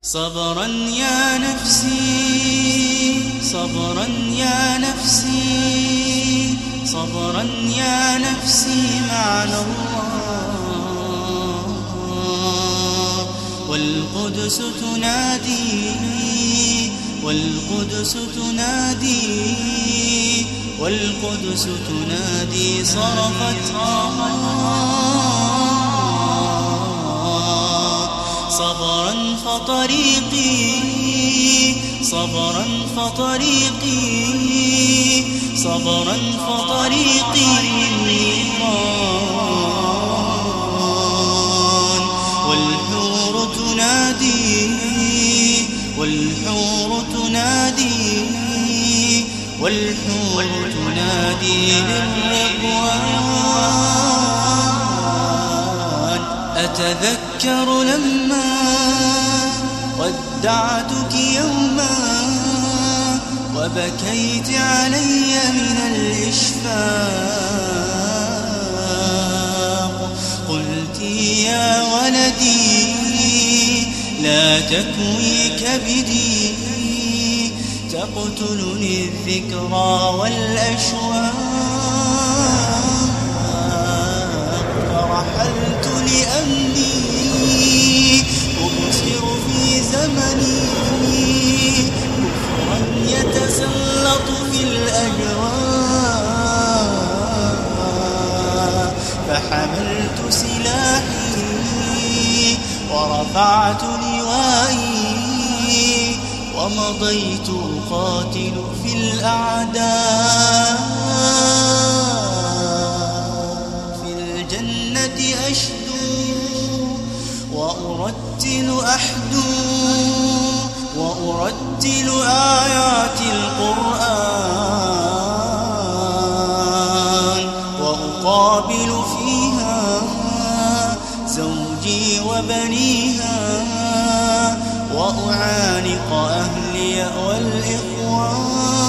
صبرا يا نفسي، صبرا يا نفسي، صبرا يا نفسي معنا الله. والقدس تنادي، والقدس تنادي، والقدس تنادي، صرخت صبرا فطريقي، صبرا فطريقي، صبرا فطريقي للنيران. والحور تنادي، والحور تنادي، والحور تنادي للرضوان. أتذكر لما ودعتك يوما وبكيت علي من الإشفاق. قلت يا ولدي لا تكوي كبدي، تقتلني الذكرى والأشواق. فرحلت لأني أبصر في زمني كفرا يتسلط في الأجواء. فحملت سلاحي ورفعت لوائي ومضيت أقاتل في الأعداء. في الجنة أشدو وأرتل أحدو، وأرتل آيات القرآن. وأقابل فيها زوجي وبنيها، وأعانق أهلي والإخوان.